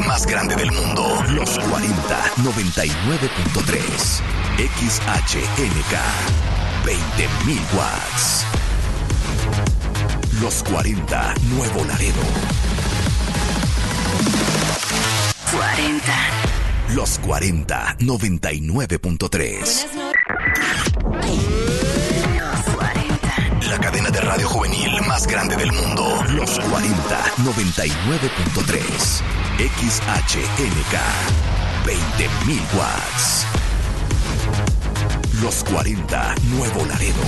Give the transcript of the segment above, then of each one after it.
más grande del mundo. Los 40 99.3. XHNK 20.000 watts. Los 40 Nuevo Laredo. 40. Los 40 99.3. La cadena de radio juvenil más grande del mundo. Los 40 99.3. XHNK 20.000 watts. Los 40 Nuevo Laredo.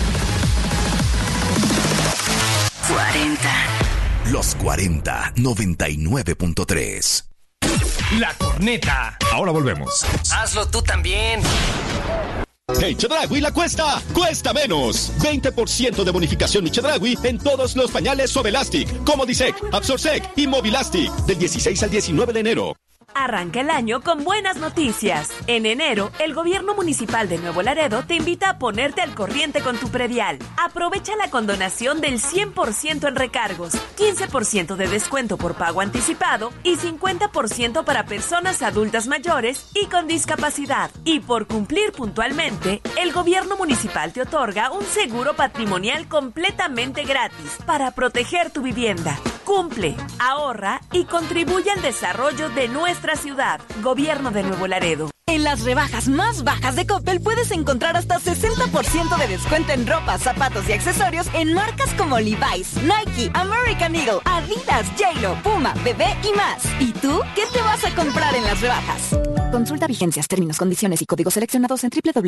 40. Los 40 99.3. La Corneta. Ahora volvemos. Hazlo tú también. Hey, Chedraui la cuesta menos. 20% de bonificación Chedraui en todos los pañales Suavelastic, Comodisec, Absorsec y Movilastic, del 16 al 19 de enero. Arranca el año con buenas noticias. En enero, el gobierno municipal de Nuevo Laredo te invita a ponerte al corriente con tu predial. Aprovecha la condonación del 100% en recargos, 15% de descuento por pago anticipado y 50% para personas adultas mayores y con discapacidad. Y por cumplir puntualmente, el gobierno municipal te otorga un seguro patrimonial completamente gratis para proteger tu vivienda. Cumple, ahorra y contribuye al desarrollo de nuestra ciudad. Gobierno de Nuevo Laredo. En las rebajas más bajas de Coppel puedes encontrar hasta 60% de descuento en ropa, zapatos y accesorios en marcas como Levi's, Nike, American Eagle, Adidas, JLo, Puma, Bebé y más. ¿Y tú qué te vas a comprar en las rebajas? Consulta vigencias, términos, condiciones y códigos seleccionados en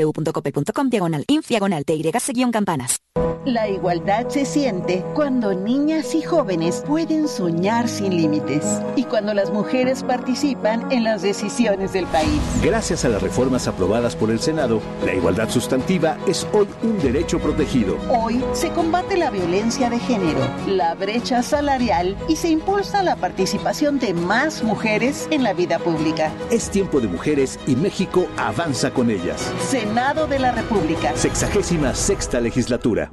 www.coppel.com/TYC-campanas. La igualdad se siente cuando niñas y jóvenes pueden soñar sin límites y cuando las mujeres participan en las decisiones del país. Gracias a las reformas aprobadas por el Senado, la igualdad sustantiva es hoy un derecho protegido. Hoy se combate la violencia de género, la brecha salarial y se impulsa la participación de más mujeres en la vida pública. Es tiempo de mujeres y México avanza con ellas. Senado de la República. 66ª legislatura.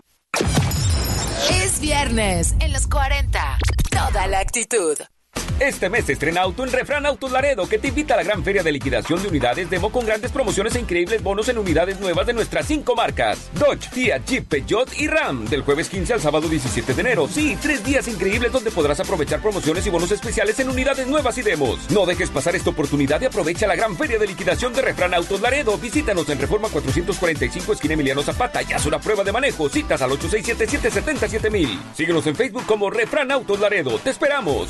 Es viernes en los 40. Toda la actitud. Este mes se estrena auto en Refran Autos Laredo, que te invita a la gran feria de liquidación de unidades Demo con grandes promociones e increíbles bonos en unidades nuevas de nuestras 5 marcas: Dodge, Fiat, Jeep, Peugeot y Ram, del jueves 15 al sábado 17 de enero. Sí, 3 días increíbles donde podrás aprovechar promociones y bonos especiales en unidades nuevas y demos. No dejes pasar esta oportunidad y aprovecha la gran feria de liquidación de Refran Autos Laredo. Visítanos en Reforma 445, esquina Emiliano Zapata, y haz una prueba de manejo. Citas al 867-770-7000. Síguenos en Facebook como Refran Autos Laredo. ¡Te esperamos!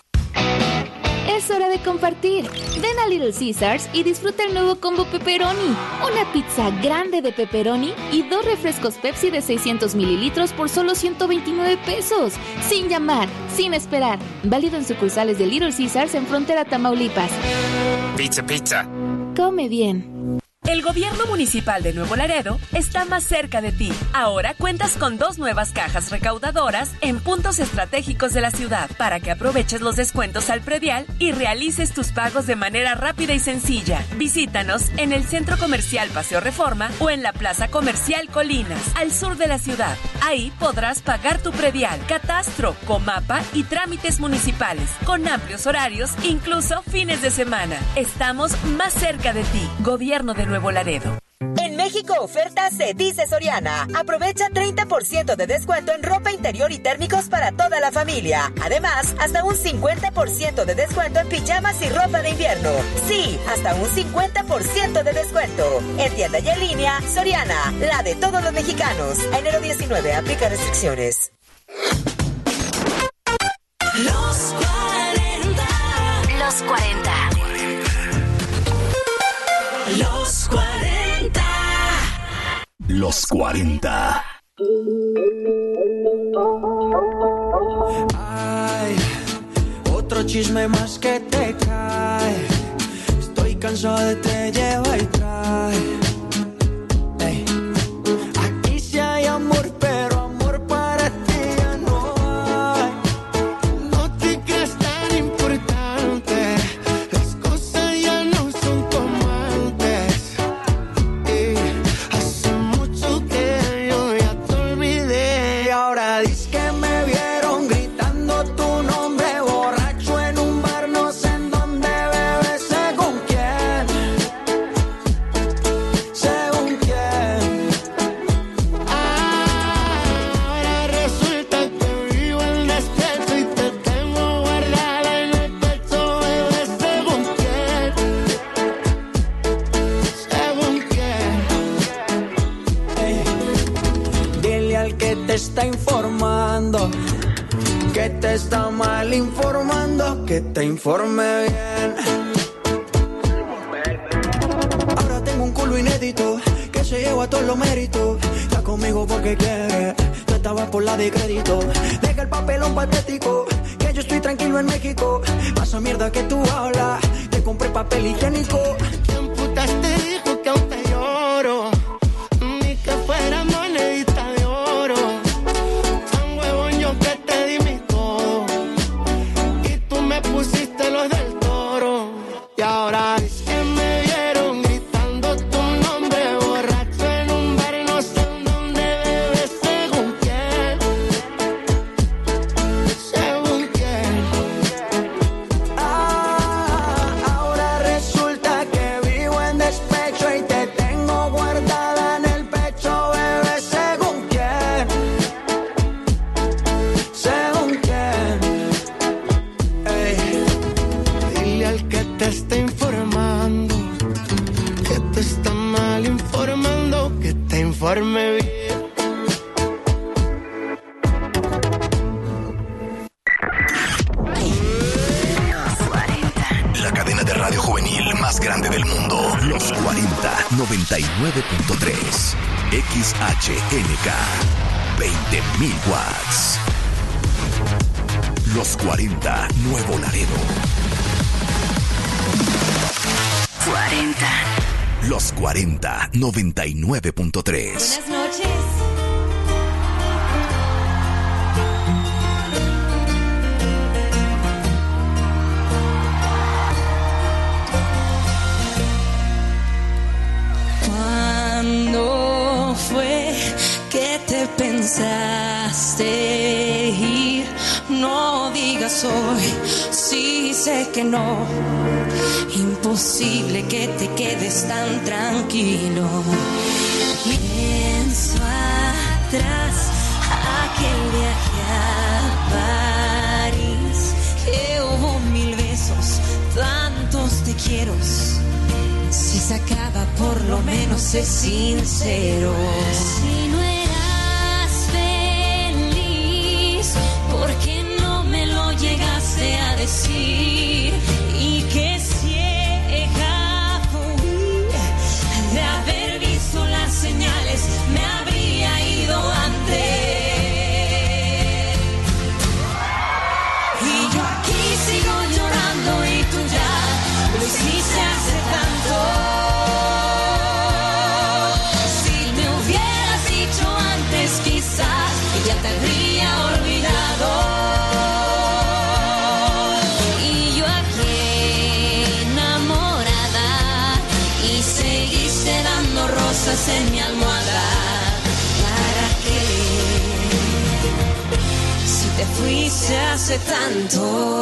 Es hora de compartir. Ven a Little Caesars y disfruta el nuevo combo pepperoni. Una pizza grande de pepperoni y 2 refrescos Pepsi de 600 mililitros por solo 129 pesos. Sin llamar, sin esperar. Válido en sucursales de Little Caesars en Frontera, Tamaulipas. Pizza. Come bien. El gobierno municipal de Nuevo Laredo está más cerca de ti. Ahora cuentas con 2 nuevas cajas recaudadoras en puntos estratégicos de la ciudad para que aproveches los descuentos al predial y realices tus pagos de manera rápida y sencilla. Visítanos en el Centro Comercial Paseo Reforma o en la Plaza Comercial Colinas, al sur de la ciudad. Ahí podrás pagar tu predial, catastro, comapa y trámites municipales, con amplios horarios, incluso fines de semana. Estamos más cerca de ti. Gobierno de Nuevo Laredo. En México oferta se dice Soriana. Aprovecha 30% de descuento en ropa interior y térmicos para toda la familia. Además, hasta un 50% de descuento en pijamas y ropa de invierno. Sí, hasta un 50% de descuento. En tienda y en línea, Soriana, la de todos los mexicanos. A enero 19, aplica restricciones. Los 40. Los 40. Los 40. Los 40. Ay, otro chisme más que te cae. Estoy cansado de te lleva y trae. Ey. Aquí sí hay amor, pero amor para ti ya no hay. No te creas tan importante. Las cosas ya no son como antes. Y hace mucho que yo ya te olvidé. Y ahora dices que me vieron gritando tu nombre borracho en un bar, no sé en dónde. informando. Que te está mal informando, que te informe bien. Ahora tengo un culo inédito, que se lleva todos los méritos. Está conmigo porque quiere, tú estabas por la de crédito. Deja el papelón patético, que yo estoy tranquilo en México. Pasa mierda que tú hablas, te compré papel higiénico. ¿Quién putas te dijo que aún te lloro? Ni que fuera monedita de oro. Tan huevón yo que te di mi todo, y tú me pusiste los del Toro. Y ahora es que me vieron gritando tu nombre, borracho en un bar, no sé en dónde bebes, según quién. Según quién. Ahora resulta que vivo en despecho y te tengo guardada en el pecho, bebé, según quién. Según quién. Ey. Dile al que te está informando, que te está mal informando, que te informe bien. La cadena de radio juvenil más grande del mundo. Los 40 99.3. XHNK. 20.000 watts. Los 40 Nuevo Laredo. 40. Los 40 99.3. Buenas noches. ¿Cuándo fue que te pensaste ir? No digas hoy, sí sé que no. Imposible que te quedes tan tranquilo. Pienso atrás, aquel viaje a París, que hubo 1000 besos, tantos te quiero. Si se acaba, por lo menos sé sincero. Si no eras feliz, ¿por qué no me lo llegaste a decir? Y que ciega fui de haber visto las señales, me habría ido antes. Y yo aquí sigo llorando y tú ya lo hiciste hace tanto. Si me hubieras dicho antes, quizás ya te habría olvidado. Y yo aquí enamorada, y seguiste dando rosas en mi almohada. ¿Para qué? Si te fuiste hace tanto.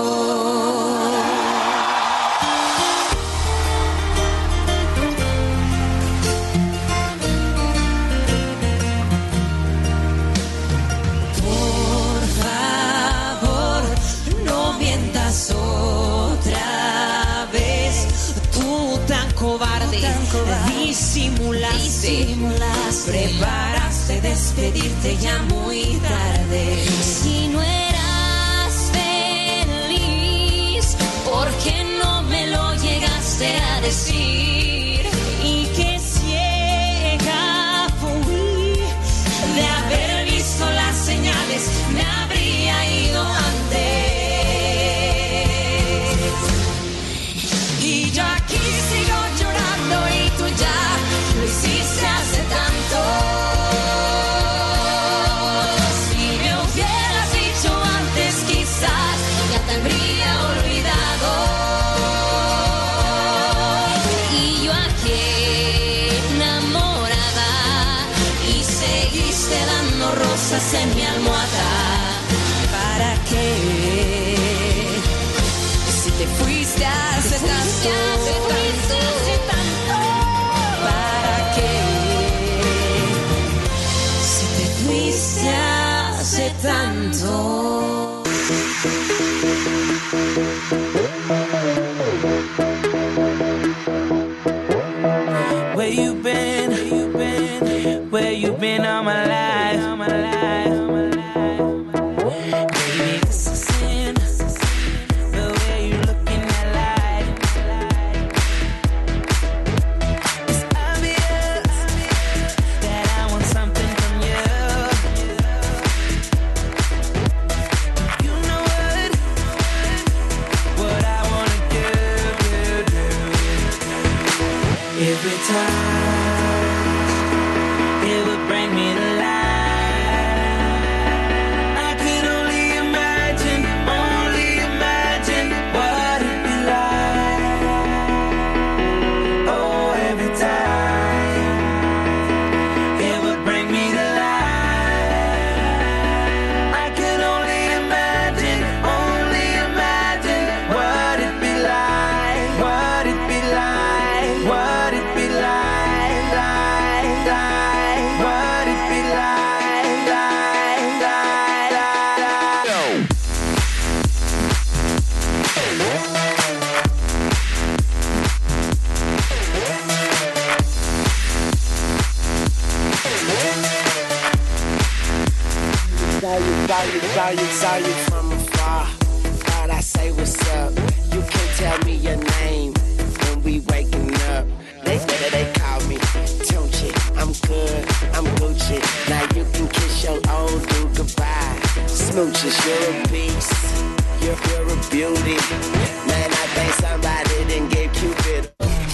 Otra vez, tú tan cobarde, disimulaste, preparaste despedirte ya muy tarde. Si no eras feliz, ¿por qué no me lo llegaste a decir? Y que ciega fui de haber visto las señales, me habría ido antes. Y yo aquí sigo llorando y tú ya lo hiciste hace tanto. Si me hubieras dicho antes, quizás ya te habría olvidado. Y yo aquí enamorada, y seguiste dando rosas en mi almohada. ¿Para qué? Si te fuiste hace tanto, ¿para qué? Si te fuiste hace tanto. Where you been? Where you been all my life? saw you from afar. Thought I say what's up. You can't tell me your name when we waking up. They call me Tunchi. I'm good, I'm Gucci. Now you can kiss your old dude goodbye. Smooches, you're a beast. You're a beauty. Man, I think somebody didn't get Cupid.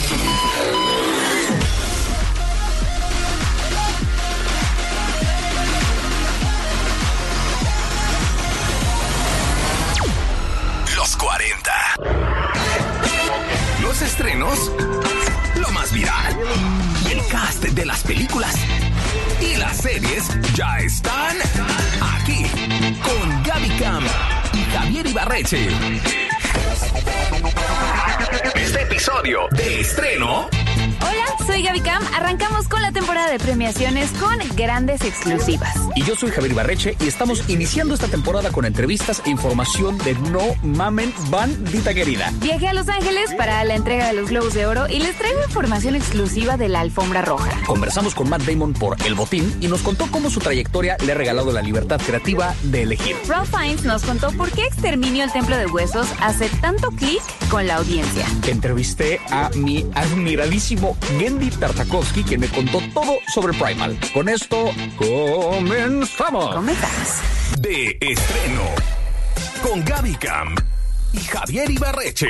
Los 40. Los estrenos, lo más viral. Y el cast de las películas y las series ya están aquí con Gaby Cam y Javier Ibarreche. Este episodio de estreno. Hola, soy Gaby Cam. Arrancamos con la temporada de premiaciones con grandes exclusivas. Y yo soy Javier Ibarreche y estamos iniciando esta temporada con entrevistas e información de No Mamen Bandita querida. Viajé a Los Ángeles para la entrega de los Globos de Oro y les traigo información exclusiva de la alfombra roja. Conversamos con Matt Damon por El Botín y nos contó cómo su trayectoria le ha regalado la libertad creativa de elegir. Ralph Fiennes nos contó por qué Exterminio el Templo de Huesos hace tanto clic con la audiencia. Entrevisté a mi admiradísimo Gendy Tartakovsky, que me contó todo sobre Primal. Con esto, comenzamos. De estreno con Gaby Cam y Javier Ibarreche.